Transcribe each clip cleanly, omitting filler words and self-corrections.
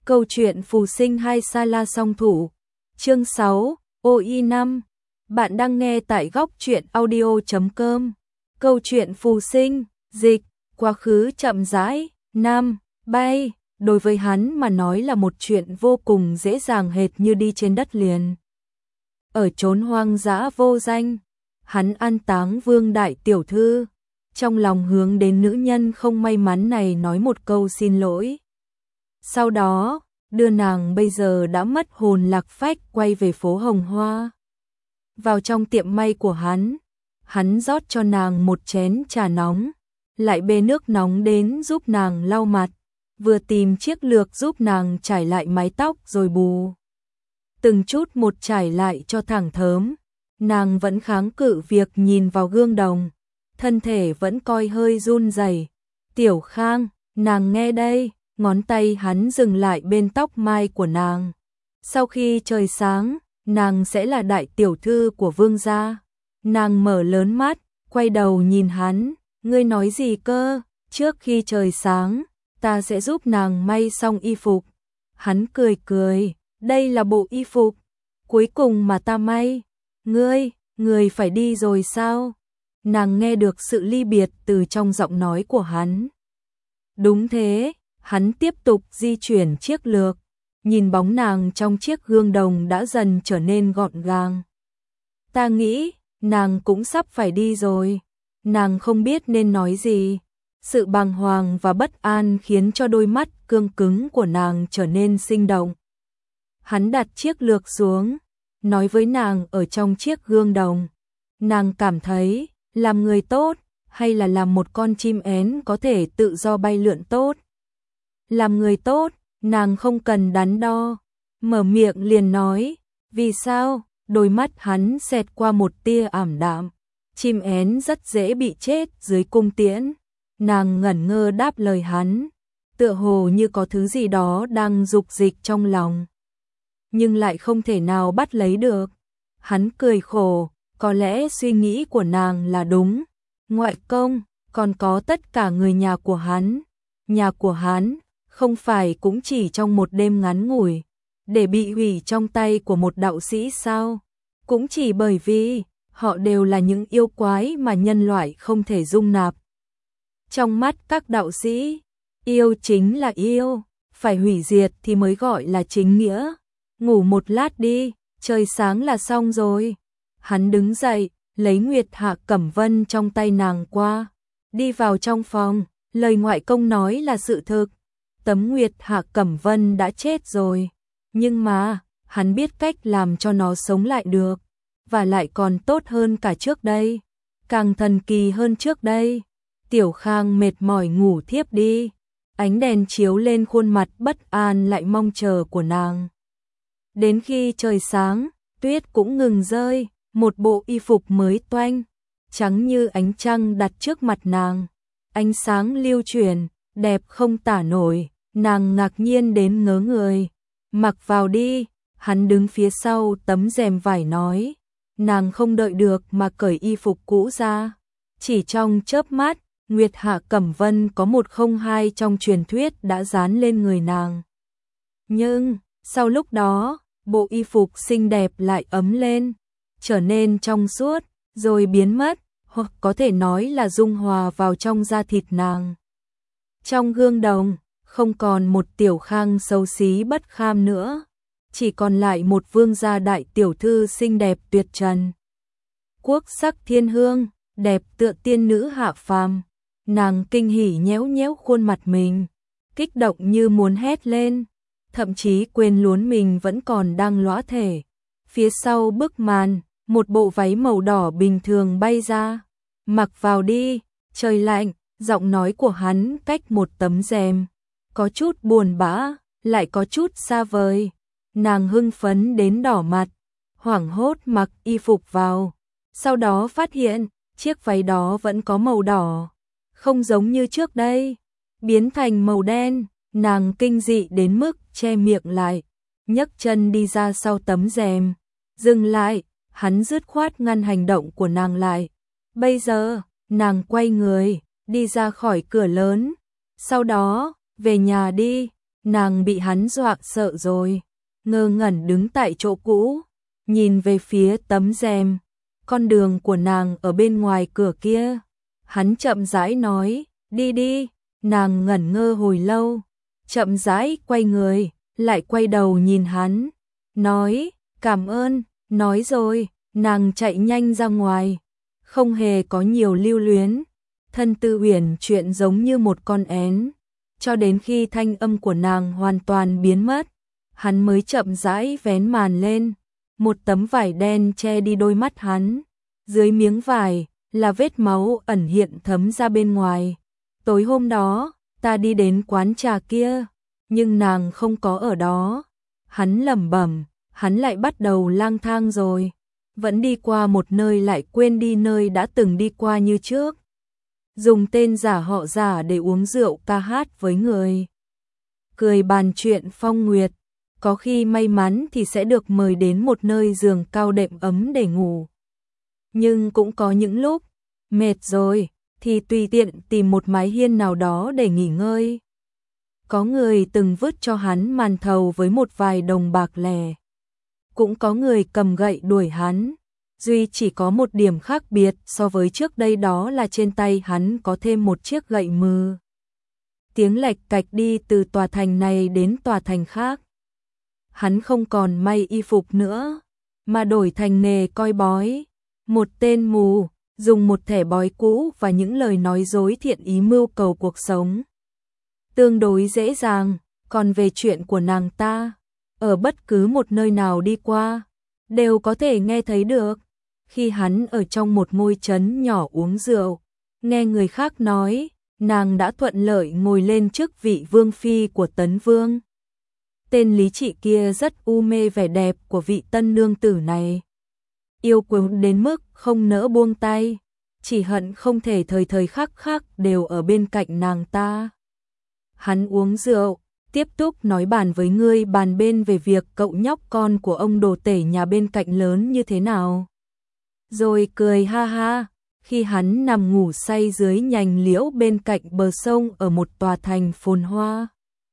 Câu chuyện phù sinh hai Sala song thủ. Chương 6, OI5. Bạn đang nghe tại góc truyện audio.com. Câu chuyện phù sinh, dịch, quá khứ chậm rãi, nam, bay, đối với hắn mà nói là một chuyện vô cùng dễ dàng hệt như đi trên đất liền. Ở chốn hoang dã vô danh, hắn an táng Vương đại tiểu thư, trong lòng hướng đến nữ nhân không may mắn này nói một câu xin lỗi. Sau đó, đưa nàng bây giờ đã mất hồn lạc phách quay về phố Hồng Hoa. Vào trong tiệm may của hắn rót cho nàng một chén trà nóng, lại bê nước nóng đến giúp nàng lau mặt, vừa tìm chiếc lược giúp nàng trải lại mái tóc rồi bù. Từng chút một trải lại cho thẳng thớm, nàng vẫn kháng cự việc nhìn vào gương đồng, thân thể vẫn coi hơi run rẩy. Tiểu Khang, nàng nghe đây. Ngón tay hắn dừng lại bên tóc mai của nàng. Sau khi trời sáng, nàng sẽ là đại tiểu thư của Vương gia. Nàng mở lớn mắt, quay đầu nhìn hắn. Ngươi nói gì cơ? Trước khi trời sáng, ta sẽ giúp nàng may xong y phục. Hắn cười cười, đây là bộ y phục cuối cùng mà ta may. Ngươi phải đi rồi sao? Nàng nghe được sự ly biệt từ trong giọng nói của hắn. Đúng thế. Hắn tiếp tục di chuyển chiếc lược, nhìn bóng nàng trong chiếc gương đồng đã dần trở nên gọn gàng. Ta nghĩ, nàng cũng sắp phải đi rồi. Nàng không biết nên nói gì. Sự bàng hoàng và bất an khiến cho đôi mắt cương cứng của nàng trở nên sinh động. Hắn đặt chiếc lược xuống, nói với nàng ở trong chiếc gương đồng. Nàng cảm thấy, làm người tốt, hay là làm một con chim én có thể tự do bay lượn tốt? Làm người tốt, nàng không cần đắn đo, mở miệng liền nói, vì sao? Đôi mắt hắn xẹt qua một tia ảm đạm, chim én rất dễ bị chết dưới cung tiễn. Nàng ngẩn ngơ đáp lời hắn, tựa hồ như có thứ gì đó đang dục dịch trong lòng, nhưng lại không thể nào bắt lấy được. Hắn cười khổ, có lẽ suy nghĩ của nàng là đúng. Ngoại công, còn có tất cả người nhà của hắn. Nhà của hắn không phải cũng chỉ trong một đêm ngắn ngủi để bị hủy trong tay của một đạo sĩ sao? Cũng chỉ bởi vì họ đều là những yêu quái mà nhân loại không thể dung nạp. Trong mắt các đạo sĩ, yêu chính là yêu, phải hủy diệt thì mới gọi là chính nghĩa. Ngủ một lát đi, trời sáng là xong rồi. Hắn đứng dậy, lấy Nguyệt Hạ Cẩm Vân trong tay nàng qua, đi vào trong phòng. Lời ngoại công nói là sự thực. Tấm Nguyệt Hạ Cẩm Vân đã chết rồi, nhưng mà hắn biết cách làm cho nó sống lại được, và lại còn tốt hơn cả trước đây, càng thần kỳ hơn trước đây. Tiểu Khang mệt mỏi ngủ thiếp đi, ánh đèn chiếu lên khuôn mặt bất an lại mong chờ của nàng. Đến khi trời sáng, tuyết cũng ngừng rơi, một bộ y phục mới toanh, trắng như ánh trăng đặt trước mặt nàng, ánh sáng lưu chuyển, đẹp không tả nổi. Nàng ngạc nhiên đến ngớ người. Mặc vào đi, hắn đứng phía sau tấm rèm vải nói. Nàng không đợi được mà cởi y phục cũ ra. Chỉ trong chớp mắt, Nguyệt Hạ Cẩm Vân có 102 trong truyền thuyết đã dán lên người nàng. Nhưng, sau lúc đó, bộ y phục xinh đẹp lại ấm lên, trở nên trong suốt, rồi biến mất, hoặc có thể nói là dung hòa vào trong da thịt nàng. Trong gương đồng, không còn một Tiểu Khang xấu xí bất kham nữa, chỉ còn lại một vương gia đại tiểu thư xinh đẹp tuyệt trần. Quốc sắc thiên hương, đẹp tựa tiên nữ hạ phàm. Nàng kinh hỉ nhéo nhéo khuôn mặt mình, kích động như muốn hét lên, thậm chí quên luôn mình vẫn còn đang lõa thể. Phía sau bức màn, một bộ váy màu đỏ bình thường bay ra. Mặc vào đi, trời lạnh. Giọng nói của hắn cách một tấm rèm, có chút buồn bã, lại có chút xa vời. Nàng hưng phấn đến đỏ mặt, hoảng hốt mặc y phục vào. Sau đó phát hiện, chiếc váy đó vẫn có màu đỏ, không giống như trước đây, biến thành màu đen. Nàng kinh dị đến mức che miệng lại, nhấc chân đi ra sau tấm rèm. Dừng lại, hắn dứt khoát ngăn hành động của nàng lại. Bây giờ, nàng quay người, đi ra khỏi cửa lớn. Sau đó, về nhà đi. nàng bị hắn dọa sợ rồi, ngơ ngẩn đứng tại chỗ cũ, nhìn về phía tấm rèm, con đường của nàng ở bên ngoài cửa kia. Hắn chậm rãi nói, đi đi, nàng ngẩn ngơ hồi lâu, chậm rãi quay người, lại quay đầu nhìn hắn, nói, cảm ơn, nói rồi, nàng chạy nhanh ra ngoài, không hề có nhiều lưu luyến, thân tư uyển chuyển giống như một con én, cho đến khi thanh âm của nàng hoàn toàn biến mất, hắn mới chậm rãi vén màn lên, một tấm vải đen che đi đôi mắt hắn, dưới miếng vải là vết máu ẩn hiện thấm ra bên ngoài. Tối hôm đó, ta đi đến quán trà kia, nhưng nàng không có ở đó. Hắn lẩm bẩm, hắn lại bắt đầu lang thang rồi, vẫn đi qua một nơi lại quên đi nơi đã từng đi qua như trước. Dùng tên giả họ giả để uống rượu ca hát với người. Cười bàn chuyện phong nguyệt, có khi may mắn thì sẽ được mời đến một nơi giường cao đệm ấm để ngủ. Nhưng cũng có những lúc, mệt rồi, thì tùy tiện tìm một mái hiên nào đó để nghỉ ngơi. Có người từng vứt cho hắn màn thầu với một vài đồng bạc lẻ. Cũng có người cầm gậy đuổi hắn. Duy chỉ có một điểm khác biệt so với trước đây, đó là trên tay hắn có thêm một chiếc gậy mừ. Tiếng lạch cạch đi từ tòa thành này đến tòa thành khác. Hắn không còn may y phục nữa, mà đổi thành nghề coi bói. Một tên mù, dùng một thẻ bói cũ và những lời nói dối thiện ý mưu cầu cuộc sống. Tương đối dễ dàng, còn về chuyện của nàng ta, ở bất cứ một nơi nào đi qua, đều có thể nghe thấy được. Khi hắn ở trong một ngôi trấn nhỏ uống rượu, nghe người khác nói, nàng đã thuận lợi ngồi lên chức vị vương phi của Tấn Vương. Tên Lý Trị kia rất u mê vẻ đẹp của vị tân nương tử này. Yêu quý đến mức không nỡ buông tay, chỉ hận không thể thời thời khắc khắc đều ở bên cạnh nàng ta. Hắn uống rượu, tiếp tục nói bàn với ngươi bàn bên về việc cậu nhóc con của ông đồ tể nhà bên cạnh lớn như thế nào. Rồi cười ha ha, khi hắn nằm ngủ say dưới nhành liễu bên cạnh bờ sông ở một tòa thành phồn hoa.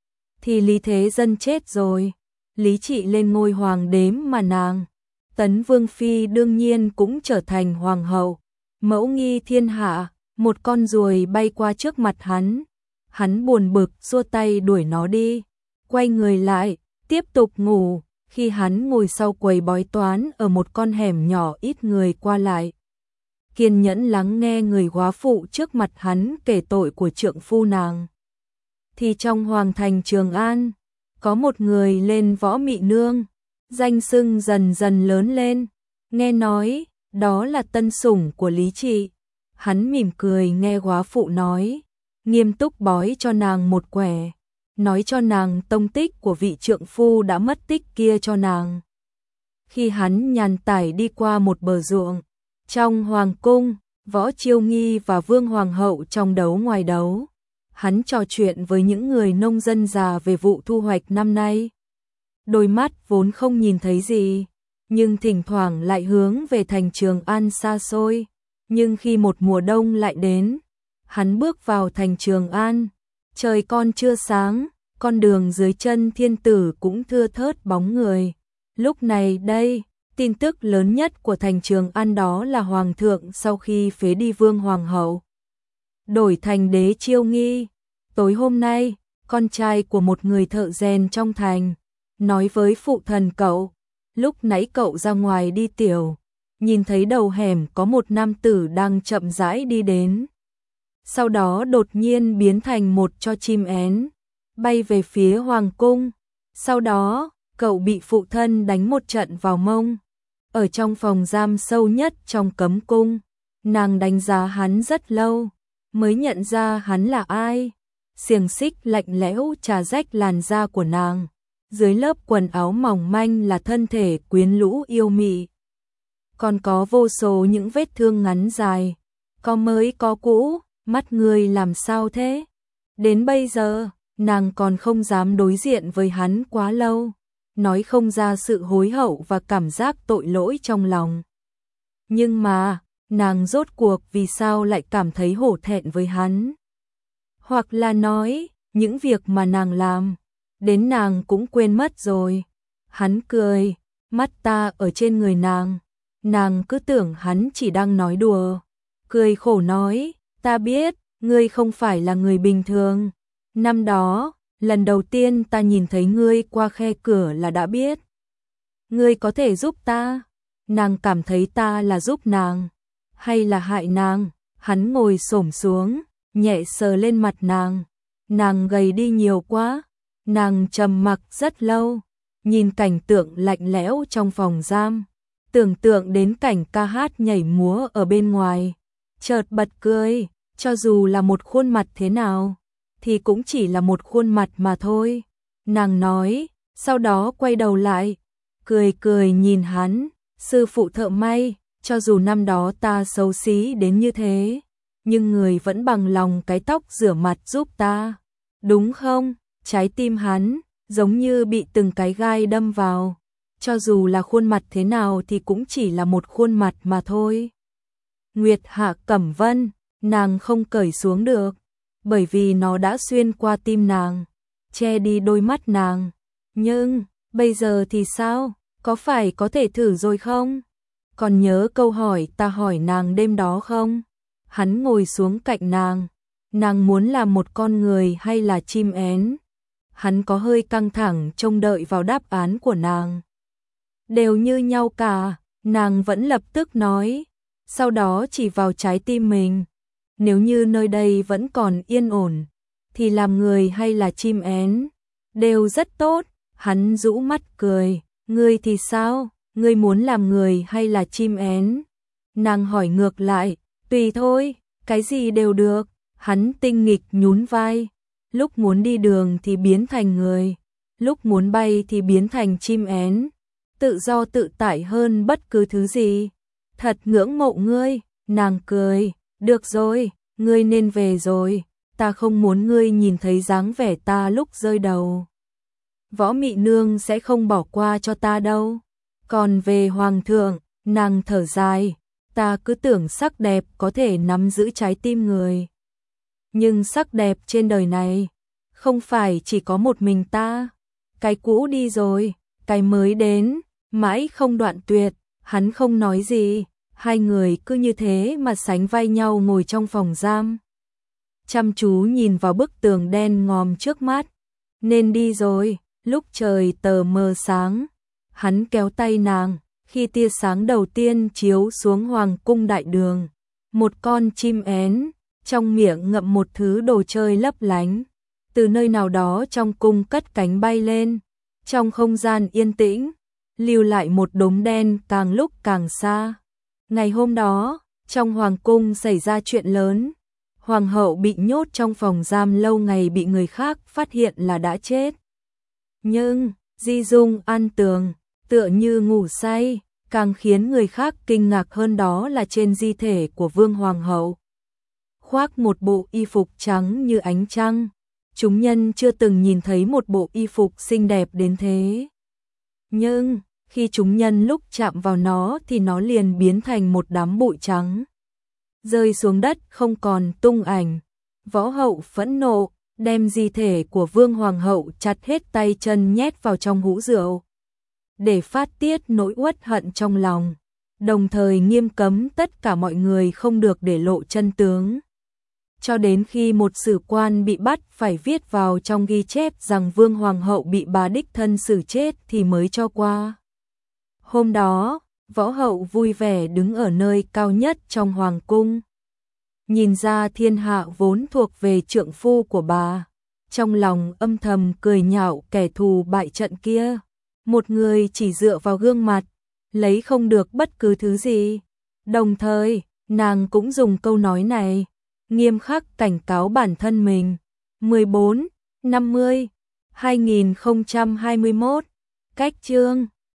Thì Lý Thế Dân chết rồi, Lý Trị lên ngôi hoàng đế mà nàng, Tấn Vương Phi đương nhiên cũng trở thành hoàng hậu, mẫu nghi thiên hạ. Một con ruồi bay qua trước mặt hắn buồn bực xua tay đuổi nó đi, quay người lại, tiếp tục ngủ. Khi hắn ngồi sau quầy bói toán ở một con hẻm nhỏ ít người qua lại, kiên nhẫn lắng nghe người góa phụ trước mặt hắn kể tội của trượng phu nàng, thì trong hoàng thành Trường An, có một người lên Võ Mị Nương, danh xưng dần dần lớn lên, nghe nói, đó là tân sủng của Lý Trị. Hắn mỉm cười nghe góa phụ nói, nghiêm túc bói cho nàng một quẻ, nói cho nàng tông tích của vị trượng phu đã mất tích kia cho nàng. Khi hắn nhàn tản đi qua một bờ ruộng, trong hoàng cung, Võ Chiêu Nghi và Vương Hoàng hậu trong đấu ngoài đấu, hắn trò chuyện với những người nông dân già về vụ thu hoạch năm nay. Đôi mắt vốn không nhìn thấy gì, nhưng thỉnh thoảng lại hướng về thành Trường An xa xôi. Nhưng khi một mùa đông lại đến, hắn bước vào thành Trường An, trời còn chưa sáng, con đường dưới chân thiên tử cũng thưa thớt bóng người. Lúc này đây, tin tức lớn nhất của thành Trường An đó là Hoàng thượng sau khi phế đi Vương Hoàng hậu, đổi thành đế Chiêu Nghi. Tối hôm nay, con trai của một người thợ rèn trong thành, nói với phụ thần cậu, lúc nãy cậu ra ngoài đi tiểu, nhìn thấy đầu hẻm có một nam tử đang chậm rãi đi đến. Sau đó đột nhiên biến thành một cho chim én, bay về phía hoàng cung. Sau đó, cậu bị phụ thân đánh một trận vào mông. Ở trong phòng giam sâu nhất trong cấm cung, nàng đánh giá hắn rất lâu, mới nhận ra hắn là ai. Xiềng xích lạnh lẽo chà rách làn da của nàng, dưới lớp quần áo mỏng manh là thân thể quyến rũ yêu mị. Còn có vô số những vết thương ngắn dài, có mới có cũ. Mắt người làm sao thế? Đến bây giờ, nàng còn không dám đối diện với hắn quá lâu, nói không ra sự hối hậu và cảm giác tội lỗi trong lòng. Nhưng mà, nàng rốt cuộc vì sao lại cảm thấy hổ thẹn với hắn? Hoặc là nói, những việc mà nàng làm, đến nàng cũng quên mất rồi. Hắn cười, mắt ta ở trên người nàng cứ tưởng hắn chỉ đang nói đùa. Cười khổ nói, ta biết, ngươi không phải là người bình thường. Năm đó, lần đầu tiên ta nhìn thấy ngươi qua khe cửa là đã biết. Ngươi có thể giúp ta. Nàng cảm thấy ta là giúp nàng, hay là hại nàng. Hắn ngồi xổm xuống, nhẹ sờ lên mặt nàng. Nàng gầy đi nhiều quá. Nàng trầm mặc rất lâu, nhìn cảnh tượng lạnh lẽo trong phòng giam, tưởng tượng đến cảnh ca hát nhảy múa ở bên ngoài, chợt bật cười, cho dù là một khuôn mặt thế nào, thì cũng chỉ là một khuôn mặt mà thôi. Nàng nói, sau đó quay đầu lại, cười cười nhìn hắn, sư phụ thợ may, cho dù năm đó ta xấu xí đến như thế, nhưng người vẫn bằng lòng cái tóc rửa mặt giúp ta, đúng không? Trái tim hắn giống như bị từng cái gai đâm vào, cho dù là khuôn mặt thế nào thì cũng chỉ là một khuôn mặt mà thôi. Nguyệt Hạ Cẩm Vân, nàng không cởi xuống được, bởi vì nó đã xuyên qua tim nàng, che đi đôi mắt nàng. Nhưng, bây giờ thì sao? Có phải có thể thử rồi không? Còn nhớ câu hỏi ta hỏi nàng đêm đó không? Hắn ngồi xuống cạnh nàng muốn là một con người hay là chim én? Hắn có hơi căng thẳng trông đợi vào đáp án của nàng. Đều như nhau cả, nàng vẫn lập tức nói, sau đó chỉ vào trái tim mình. Nếu như nơi đây vẫn còn yên ổn, thì làm người hay là chim én, đều rất tốt. Hắn rũ mắt cười, ngươi thì sao, ngươi muốn làm người hay là chim én? Nàng hỏi ngược lại, tùy thôi, cái gì đều được. Hắn tinh nghịch nhún vai, lúc muốn đi đường thì biến thành người, lúc muốn bay thì biến thành chim én, tự do tự tại hơn bất cứ thứ gì. Thật ngưỡng mộ ngươi. Nàng cười, được rồi, ngươi nên về rồi, ta không muốn ngươi nhìn thấy dáng vẻ ta lúc rơi đầu. Võ Mị Nương sẽ không bỏ qua cho ta đâu. Còn về hoàng thượng, nàng thở dài, ta cứ tưởng sắc đẹp có thể nắm giữ trái tim người. Nhưng sắc đẹp trên đời này, không phải chỉ có một mình ta. Cái cũ đi rồi, cái mới đến, mãi không đoạn tuyệt. Hắn không nói gì, hai người cứ như thế mà sánh vai nhau ngồi trong phòng giam. Chăm chú nhìn vào bức tường đen ngòm trước mắt. Nên đi rồi, lúc trời tờ mờ sáng, hắn kéo tay nàng, khi tia sáng đầu tiên chiếu xuống hoàng cung đại đường. Một con chim én, trong miệng ngậm một thứ đồ chơi lấp lánh, từ nơi nào đó trong cung cất cánh bay lên, trong không gian yên tĩnh, lưu lại một đốm đen càng lúc càng xa. Ngày hôm đó, trong hoàng cung xảy ra chuyện lớn, hoàng hậu bị nhốt trong phòng giam lâu ngày bị người khác phát hiện là đã chết. Nhưng, Di Dung an tường, tựa như ngủ say, càng khiến người khác kinh ngạc hơn đó là trên di thể của vương hoàng hậu khoác một bộ y phục trắng như ánh trăng. Chúng nhân chưa từng nhìn thấy một bộ y phục xinh đẹp đến thế. Nhưng, khi chúng nhân lúc chạm vào nó thì nó liền biến thành một đám bụi trắng, rơi xuống đất không còn tung ảnh. Võ hậu phẫn nộ, đem di thể của vương hoàng hậu chặt hết tay chân nhét vào trong hũ rượu, để phát tiết nỗi uất hận trong lòng, đồng thời nghiêm cấm tất cả mọi người không được để lộ chân tướng. Cho đến khi một sử quan bị bắt phải viết vào trong ghi chép rằng vương hoàng hậu bị bà đích thân xử chết thì mới cho qua. Hôm đó, võ hậu vui vẻ đứng ở nơi cao nhất trong hoàng cung. Nhìn ra thiên hạ vốn thuộc về trượng phu của bà, trong lòng âm thầm cười nhạo kẻ thù bại trận kia. Một người chỉ dựa vào gương mặt, lấy không được bất cứ thứ gì. Đồng thời, nàng cũng dùng câu nói này, nghiêm khắc cảnh cáo bản thân mình. 14, 50, 2021, cách chương